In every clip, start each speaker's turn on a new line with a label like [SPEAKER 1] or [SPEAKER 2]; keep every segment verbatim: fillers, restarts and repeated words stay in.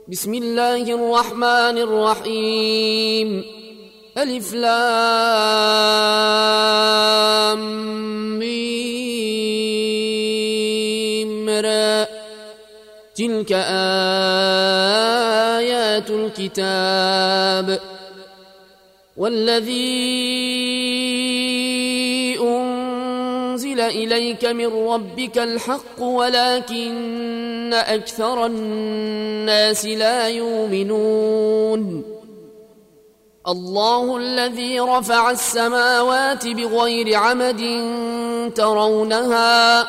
[SPEAKER 1] بسم الله الرحمن الرحيم. ألف لام ميم را. تلك آيات الكتاب والذي أنزل إليك من ربك الحق ولكن أكثر الناس لا يؤمنون. الله الذي رفع السماوات بغير عمد ترونها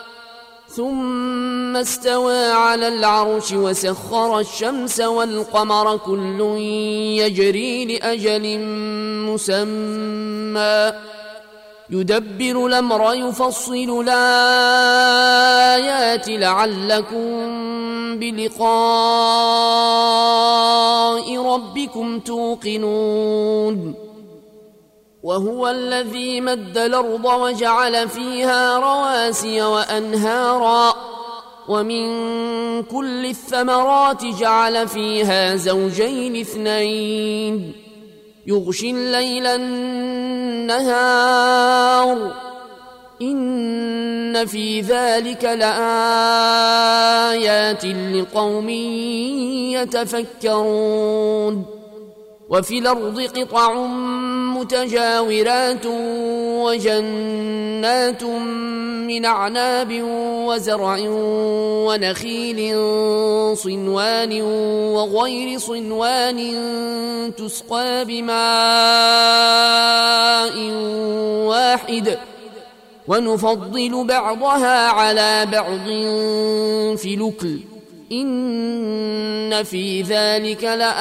[SPEAKER 1] ثم استوى على العرش وسخر الشمس والقمر كل يجري لأجل مسمى يدبر الأمر يفصل الآيات لعلكم بلقاء ربكم توقنون. وهو الذي مد الأرض وجعل فيها رواسي وأنهارا ومن كل الثمرات جعل فيها زوجين اثنين يغشي الليل النهار إن في ذلك لآيات لقوم يتفكرون. وفي الأرض قطع متجاورات وجنات من أعناب وزرع ونخيل صنوان وغير صنوان تسقى بماء واحد ونفضل بعضها على بعض في الأكل إن في ذلك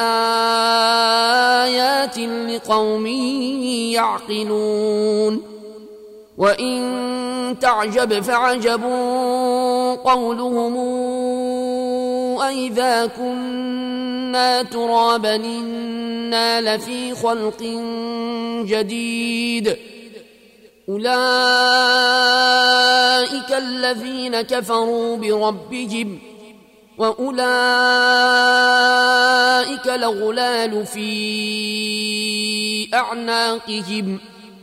[SPEAKER 1] لآيات لقوم يعقلون. وإن تعجب فعجب قولهم أئذا كنا ترابا إنا لفي خلق جديد أولئك الذين كفروا بربهم وأولئك الأغلال في أعناقهم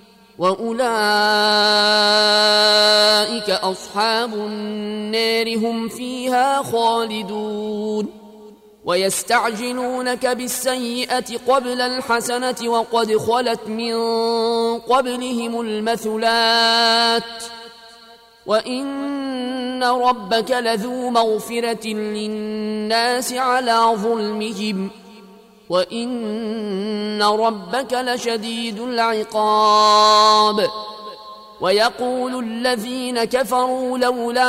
[SPEAKER 1] وأولئك أصحاب النار هم فيها خالدون. ويستعجلونك بالسيئة قبل الحسنة وقد خلت من قبلهم المثلات وإن ربك لذو مغفرة للناس على ظلمهم وإن ربك لشديد العقاب. ويقول الذين كفروا لولا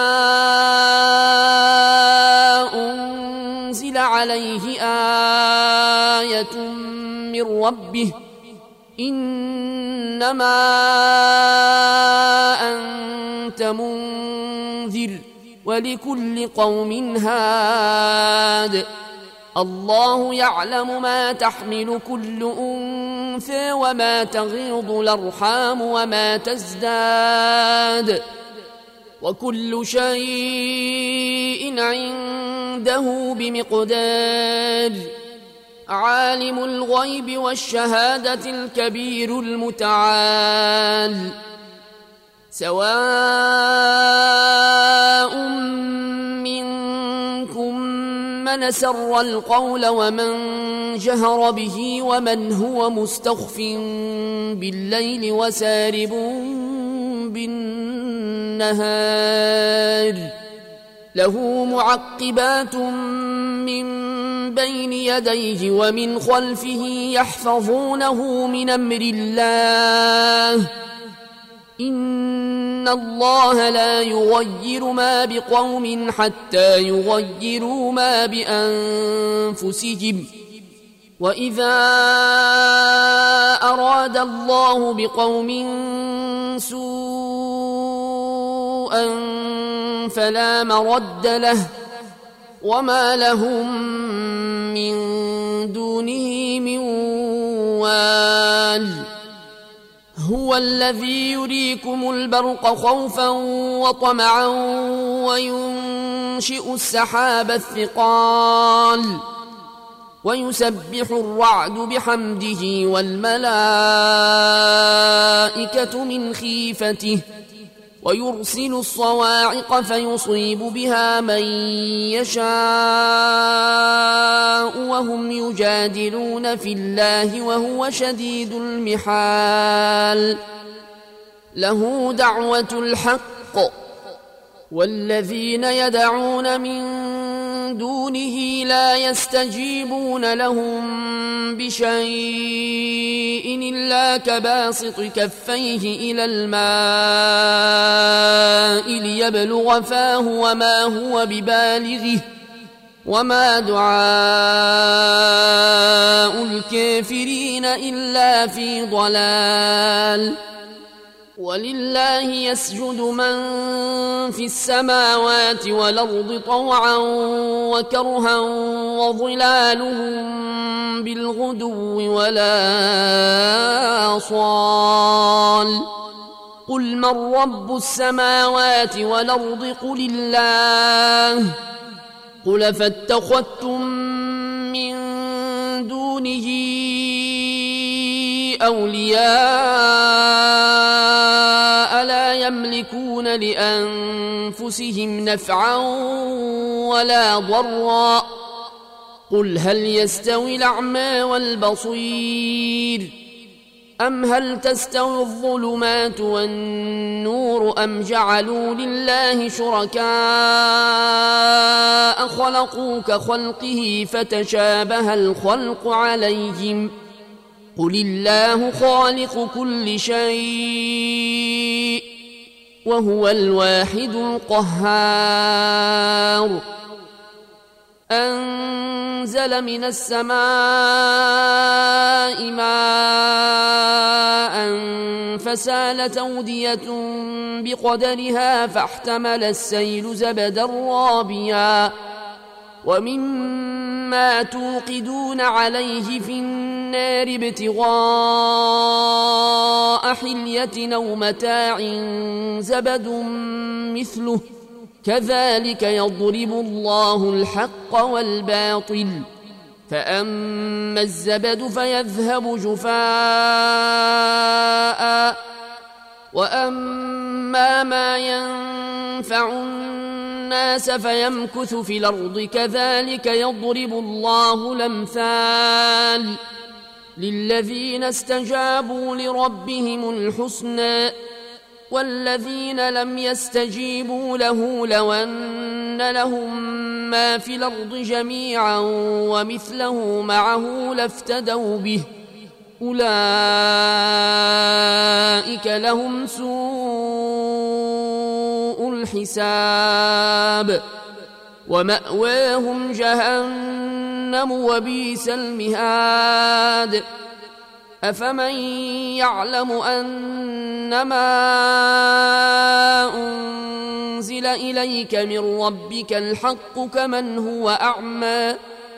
[SPEAKER 1] أنزل عليه آية من ربه إنما أنت منذر ولكل قوم هاد الله يعلم ما تحمل كل أنثى وما تغيض الأرحام وما تزداد وكل شيء عنده بمقدار. عالم الغيب والشهادة الكبير المتعال سواء منكم من سر القول ومن جهر به ومن هو مستخف بالليل وسارب بالنهار له معقبات من بين يديه ومن خلفه يحفظونه من أمر الله إن الله لا يغير ما بقوم حتى يغيروا ما بأنفسهم وإذا أراد الله بقوم سوءا فلا مرد له وما لهم من دونه من وال. هو الذي يريكم البرق خوفا وطمعا وينشئ السحاب الثقال ويسبح الرعد بحمده والملائكة من خيفته ويرسل الصواعق فيصيب بها من يشاء وهم يجادلون في الله وهو شديد المحال له دعوة الحق والذين يدعون من دونه لا يستجيبون لهم بشيء إلا كباسط كفيه إلى الماء ليبلغ فاه وما هو ببالغه وما دعاء الكافرين إلا في ضلال ولله يسجد من في السماوات والأرض طوعا وكرها وظلالهم بالغدو ولا آصال قل من رب السماوات والأرض قل الله قل فاتخذتم من دونه أولياء لا يملكون لأنفسهم نفعا ولا ضرا قل هل يستوي الأعمى والبصير أم هل تستوي الظلمات والنور أم جعلوا لله شركاء خلقوا كخلقه فتشابه الخلق عليهم قل الله خالق كل شيء وهو الواحد القهار أنزل من السماء ماء فسالت أودية بقدرها فاحتمل السيل زبدا رابيا ومما توقدون عليه في النار ابتغاء حلية أو متاع زبد مثله كذلك يضرب الله الحق والباطل فأما الزبد فيذهب جفاء وأما ما ينفع الناس فيمكث في الأرض كذلك يضرب الله الأمثال للذين استجابوا لربهم الحسنى والذين لم يستجيبوا له لو أن لهم ما في الأرض جميعا ومثله معه لافتدوا به أولئك لهم سوء الحساب ومأواهم جهنم وبئس المهاد أفمن يعلم أنما أنزل إليك من ربك الحق كمن هو أعمى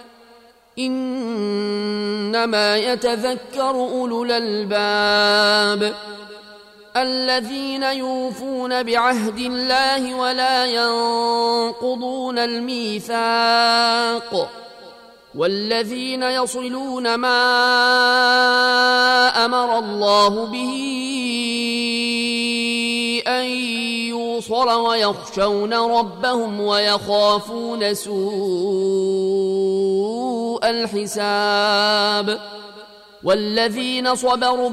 [SPEAKER 1] إنما يتذكر أولو الألباب الذين يوفون بعهد الله ولا ينقضون الميثاق والذين يصلون ما أمر الله به أن يوصل ويخشون ربهم ويخافون سوء الحساب والذين صبروا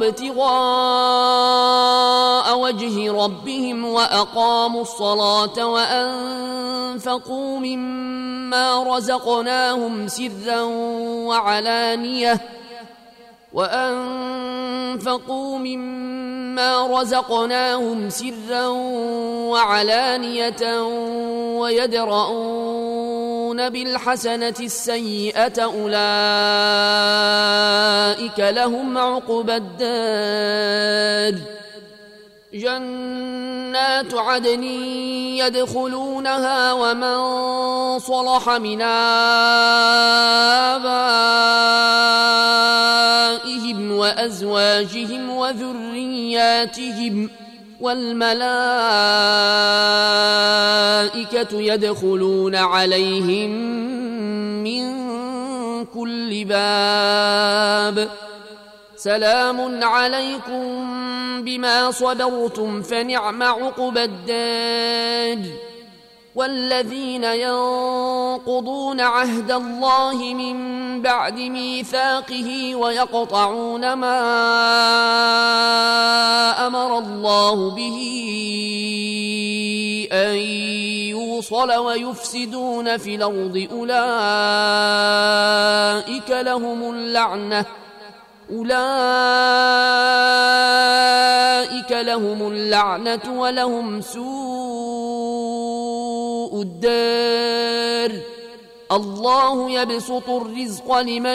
[SPEAKER 1] ابتغاء وجه ربهم وأقاموا الصلاة وأنفقوا مما رزقناهم سرا وعلانية وأنفقوا مما رزقناهم سرا وعلانية ويدرؤون بالحسنة السيئة أولئك لهم عقبى الدار جنات عدن يدخلونها ومن صلح من آبائهم وأزواجهم وذرياتهم والملائكة يدخلون عليهم من كل باب سلام عليكم بما صبرتم فنعم عقبى الدار والذين ينقضون عهد الله من بعد ميثاقه ويقطعون ما أمر الله به أن يوصل ويفسدون في الأرض أولئك لهم اللعنة أولئك لهم اللعنة ولهم سوء الدار الله يبسط الرزق لمن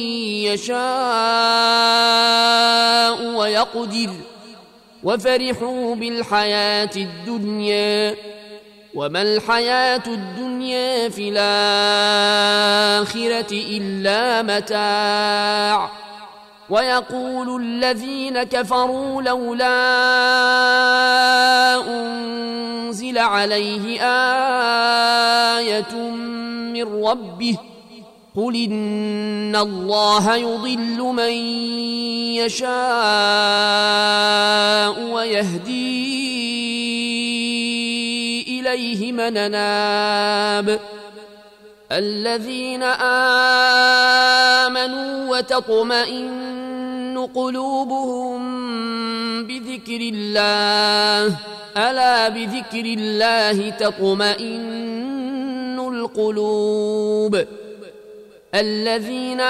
[SPEAKER 1] يشاء ويقدر وفرحوا بالحياة الدنيا وما الحياة الدنيا في الآخرة إلا متاع ويقول الذين كفروا لولا أنزل عليه آية من ربه قل إن الله يضل من يشاء ويهدي إليه من أناب الذين آمنوا وتطمئن قلوبهم بذكر الله ألا بذكر الله تطمئن القلوب الذين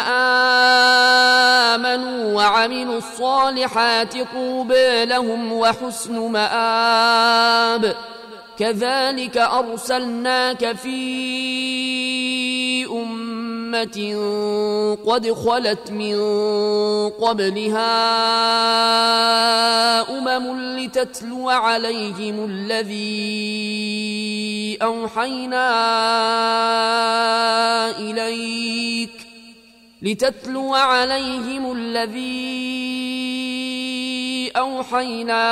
[SPEAKER 1] آمنوا وعملوا الصالحات طوبى لهم وحسن مآب كذلك أرسلناك في أمة قد خلت من قبلها أمم لتتلو عليهم الذي أوحينا إليك لتتلو عليهم الذي أوحينا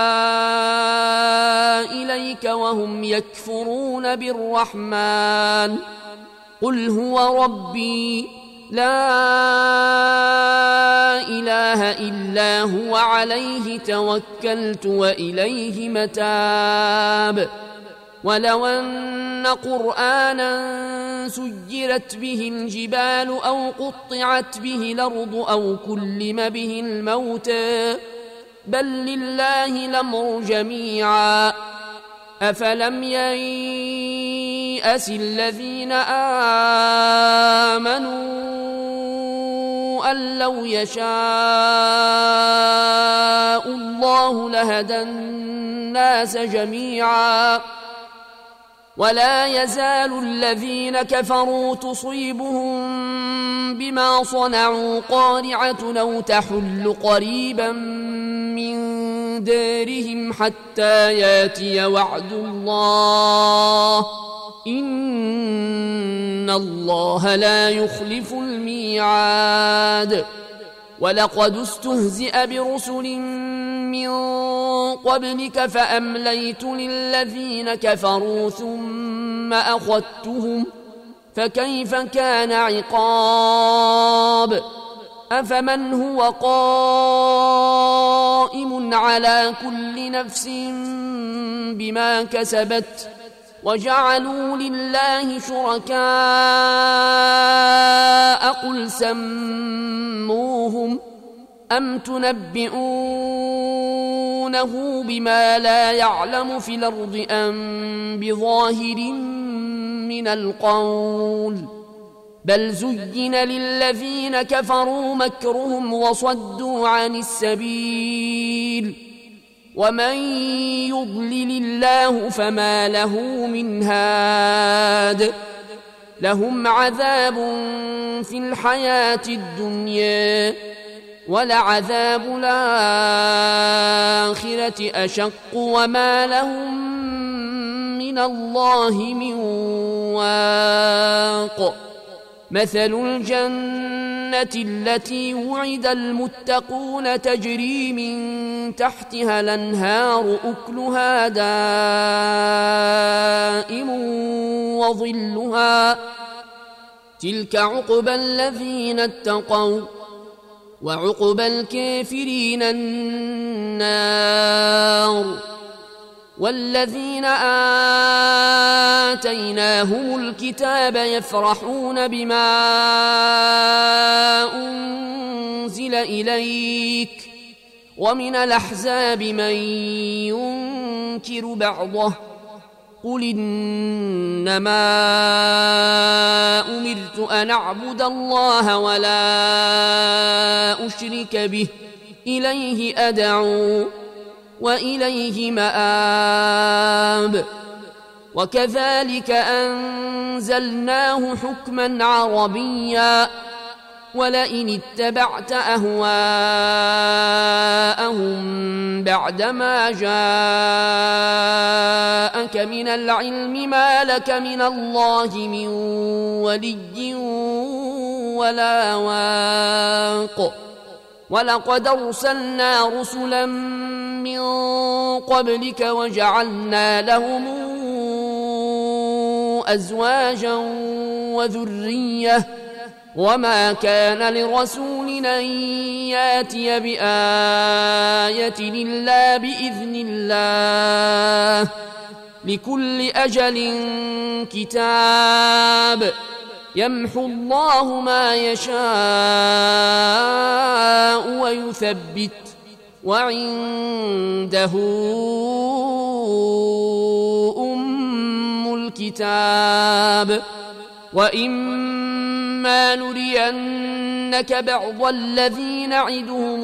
[SPEAKER 1] إليك وهم يكفرون بالرحمن قل هو ربي لا إله إلا هو عليه توكلت وإليه متاب ولو أن قرآنا سجرت به الجبال أو قطعت به الأرض أو كلم به الموتى بل لله الأمر جميعا أفلم ييأس الذين آمنوا أن لو يشاء الله لهدى الناس جميعا ولا يزال الذين كفروا تصيبهم بما صنعوا قارعة أو تحل قريبا من دارهم حتى ياتي وعد الله إن الله لا يخلف الميعاد ولقد استهزئ برسل من قبلك فأمليت للذين كفروا ثم أخذتهم فكيف كان عقاب أفمن هو قائم على كل نفس بما كسبت وجعلوا لله شركاء قل سموهم أم تنبئونه بما لا يعلم في الأرض أم بظاهر من القول بل زين للذين كفروا مكرهم وصدوا عن السبيل ومن يضلل الله فما له من هاد لهم عذاب في الحياة الدنيا ولعذاب الآخرة أشق وما لهم من الله من واق مثل الجنة التي وعد المتقون تجري من تحتها الأنهار أكلها دائم وظلها تلك عقبى الذين اتقوا وعقبى الكافرين النار. والذين آتيناهم الكتاب يفرحون بما أنزل إليك ومن الأحزاب من ينكر بعضه قل إنما أمرت أن أعبد الله ولا أشرك به إليه أدعو وإليه مآب. وكذلك أنزلناه حكما عربيا ولئن اتبعت أهواءهم بعدما جاءك من العلم ما لك من الله من ولي ولا واق. ولقد أرسلنا رسلا من قبلك وجعلنا لهم أزواجا وذرية وما كان لرسول أن ياتي بآية إلا بإذن الله لكل أجل كتاب يمحو الله ما يشاء ويثبت وعنده أم الكتاب. وإما نرينك بعض الذي نعدهم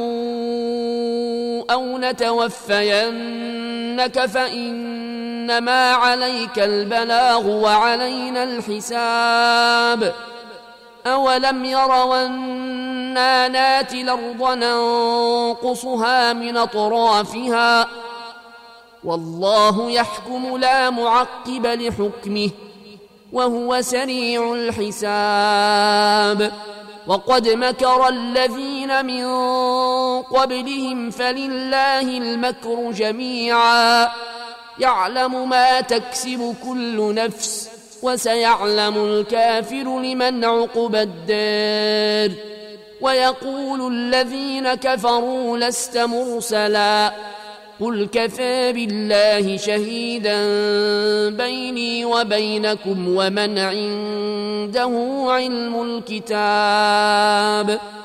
[SPEAKER 1] أو نتوفينك فإنما عليك البلاغ وعلينا الحساب. أولم يروا أنا ناتي الأرض ننقصها من أطرافها والله يحكم لا معقب لحكمه وهو سريع الحساب. وقد مكر الذين من قبلهم فلله المكر جميعا يعلم ما تكسب كل نفس وسيعلم الكافر لمن عقبى الدار. ويقول الذين كفروا لست مرسلا قل كفى بالله شهيدا بيني وبينكم ومن عنده علم الكتاب.